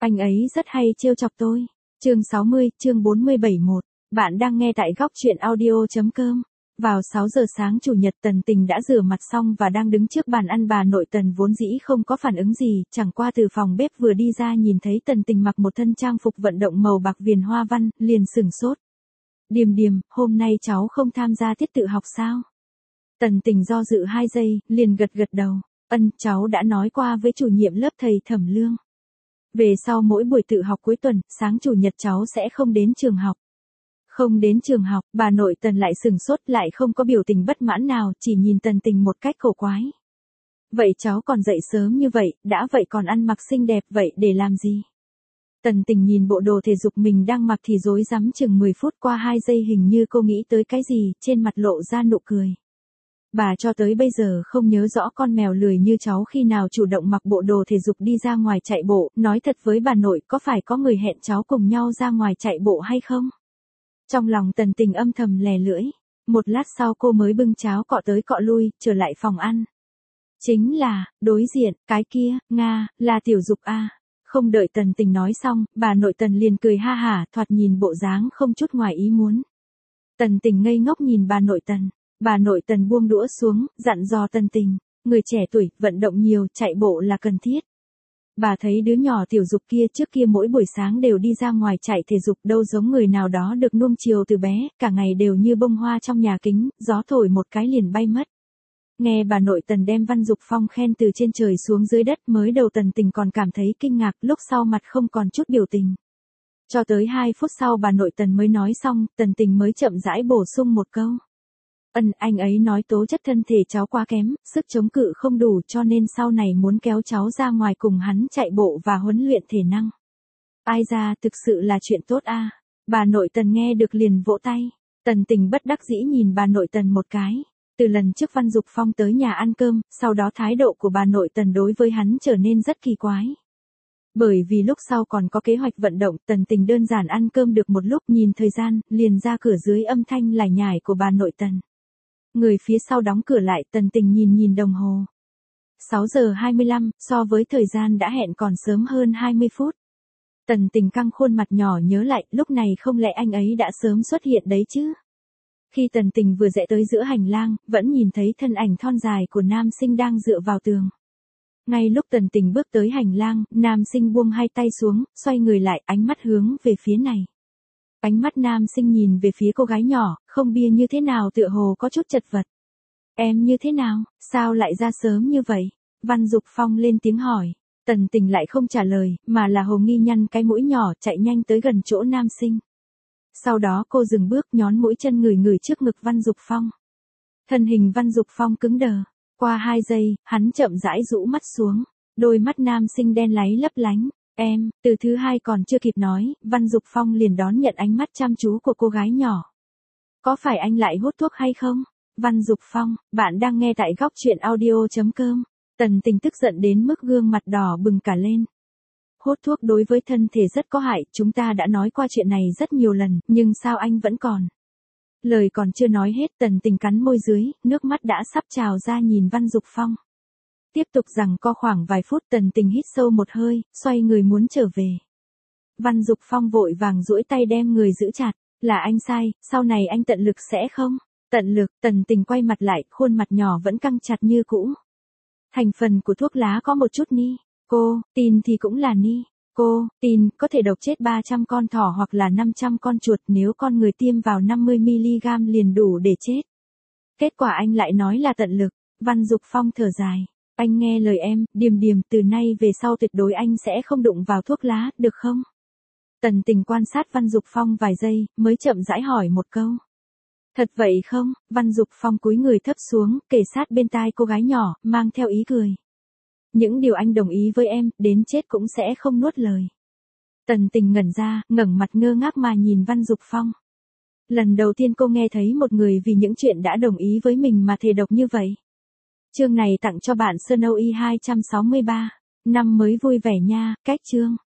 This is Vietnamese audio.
Anh ấy rất hay trêu chọc tôi. Chương 60, chương 47-1. Bạn đang nghe tại góc truyện audio.com. Vào 6 giờ sáng Chủ nhật, Tần Tình đã rửa mặt xong và đang đứng trước bàn ăn. Bà nội Tần vốn dĩ không có phản ứng gì, chẳng qua từ phòng bếp vừa đi ra nhìn thấy Tần Tình mặc một thân trang phục vận động màu bạc viền hoa văn, liền sửng sốt. Điềm điềm, hôm nay cháu không tham gia tiết tự học sao? Tần Tình do dự 2 giây, liền gật gật đầu. Cháu đã nói qua với chủ nhiệm lớp thầy Thẩm Lương. Về sau mỗi buổi tự học cuối tuần, sáng Chủ nhật cháu sẽ không đến trường học. Không đến trường học, bà nội Tần lại sửng sốt, lại không có biểu tình bất mãn nào, chỉ nhìn Tần Tình một cách cổ quái. Vậy cháu còn dậy sớm như vậy, đã vậy còn ăn mặc xinh đẹp vậy để làm gì? Tần Tình nhìn bộ đồ thể dục mình đang mặc thì rối rắm chừng 10 phút, qua 2 giây hình như cô nghĩ tới cái gì, trên mặt lộ ra nụ cười. Bà cho tới bây giờ không nhớ rõ con mèo lười như cháu khi nào chủ động mặc bộ đồ thể dục đi ra ngoài chạy bộ. Nói thật với bà nội, có phải có người hẹn cháu cùng nhau ra ngoài chạy bộ hay không? Trong lòng Tần Tình âm thầm lè lưỡi. Một lát sau cô mới bưng cháo cọ tới cọ lui, trở lại phòng ăn. Chính là, đối diện, cái kia, Nga, là Tiểu Dục a. Không đợi Tần Tình nói xong, bà nội Tần liền cười ha hả, thoạt nhìn bộ dáng không chút ngoài ý muốn. Tần Tình ngây ngốc nhìn bà nội Tần. Bà nội Tần buông đũa xuống, dặn dò Tần Tình, người trẻ tuổi, vận động nhiều, chạy bộ là cần thiết. Bà thấy đứa nhỏ Tiểu Dục kia trước kia mỗi buổi sáng đều đi ra ngoài chạy thể dục, đâu giống người nào đó được nuông chiều từ bé, cả ngày đều như bông hoa trong nhà kính, gió thổi một cái liền bay mất. Nghe bà nội Tần đem Văn Dục Phong khen từ trên trời xuống dưới đất, mới đầu Tần Tình còn cảm thấy kinh ngạc, lúc sau mặt không còn chút biểu tình. Cho tới 2 phút sau bà nội Tần mới nói xong, Tần Tình mới chậm rãi bổ sung một câu. Anh ấy nói tố chất thân thể cháu quá kém, sức chống cự không đủ, cho nên sau này muốn kéo cháu ra ngoài cùng hắn chạy bộ và huấn luyện thể năng. Ai ra, thực sự là chuyện tốt a. Bà nội Tần nghe được liền vỗ tay. Tần Tình bất đắc dĩ nhìn bà nội Tần một cái. Từ lần trước Văn Dục Phong tới nhà ăn cơm, sau đó thái độ của bà nội Tần đối với hắn trở nên rất kỳ quái. Bởi vì lúc sau còn có kế hoạch vận động, Tần Tình đơn giản ăn cơm được một lúc, nhìn thời gian, liền ra cửa dưới âm thanh lải nhải của bà nội Tần. Người phía sau đóng cửa lại, Tần Tình nhìn đồng hồ. 6 giờ 25, so với thời gian đã hẹn còn sớm hơn 20 phút. Tần Tình căng khuôn mặt nhỏ nhớ lại, lúc này không lẽ anh ấy đã sớm xuất hiện đấy chứ? Khi Tần Tình vừa rẽ tới giữa hành lang, vẫn nhìn thấy thân ảnh thon dài của nam sinh đang dựa vào tường. Ngay lúc Tần Tình bước tới hành lang, nam sinh buông 2 tay xuống, xoay người lại, ánh mắt hướng về phía này. Ánh mắt nam sinh nhìn về phía cô gái nhỏ, không bia như thế nào, tựa hồ có chút chật vật. Em như thế nào, sao lại ra sớm như vậy? Văn Dục Phong lên tiếng hỏi. Tần Tình lại không trả lời, mà là hồ nghi nhăn cái mũi nhỏ, chạy nhanh tới gần chỗ nam sinh. Sau đó cô dừng bước, nhón mũi chân ngửi trước ngực Văn Dục Phong. Thân hình Văn Dục Phong cứng đờ. Qua 2 giây, hắn chậm rãi rũ mắt xuống. Đôi mắt nam sinh đen láy lấp lánh. Em, từ thứ 2 còn chưa kịp nói, Văn Dục Phong liền đón nhận ánh mắt chăm chú của cô gái nhỏ. Có phải anh lại hút thuốc hay không? Văn Dục Phong, bạn đang nghe tại góc truyện audio.com. Tần Tình tức giận đến mức gương mặt đỏ bừng cả lên. Hút thuốc đối với thân thể rất có hại, chúng ta đã nói qua chuyện này rất nhiều lần, nhưng sao anh vẫn còn? Lời còn chưa nói hết, Tần Tình cắn môi dưới, nước mắt đã sắp trào ra nhìn Văn Dục Phong. Tiếp tục giằng co khoảng vài phút, Tần Tình hít sâu một hơi, xoay người muốn trở về. Văn Dục Phong vội vàng duỗi tay đem người giữ chặt. Là anh sai, sau này anh tận lực sẽ không? Tận lực, Tần Tình quay mặt lại, khuôn mặt nhỏ vẫn căng chặt như cũ. Thành phần của thuốc lá có một chút tin thì cũng là tin, có thể độc chết 300 con thỏ hoặc là 500 con chuột, nếu con người tiêm vào 50mg liền đủ để chết. Kết quả anh lại nói là tận lực. Văn Dục Phong thở dài. Anh nghe lời em, Điềm Điềm, từ nay về sau tuyệt đối anh sẽ không đụng vào thuốc lá, được không? Tần Tình quan sát Văn Dục Phong vài giây, mới chậm rãi hỏi một câu. Thật vậy không? Văn Dục Phong cúi người thấp xuống, kề sát bên tai cô gái nhỏ, mang theo ý cười. Những điều anh đồng ý với em, đến chết cũng sẽ không nuốt lời. Tần Tình ngẩn ra, ngẩng mặt ngơ ngác mà nhìn Văn Dục Phong. Lần đầu tiên cô nghe thấy một người vì những chuyện đã đồng ý với mình mà thề độc như vậy. Chương này tặng cho bạn Snowy 263. Năm mới vui vẻ nha, cách chương.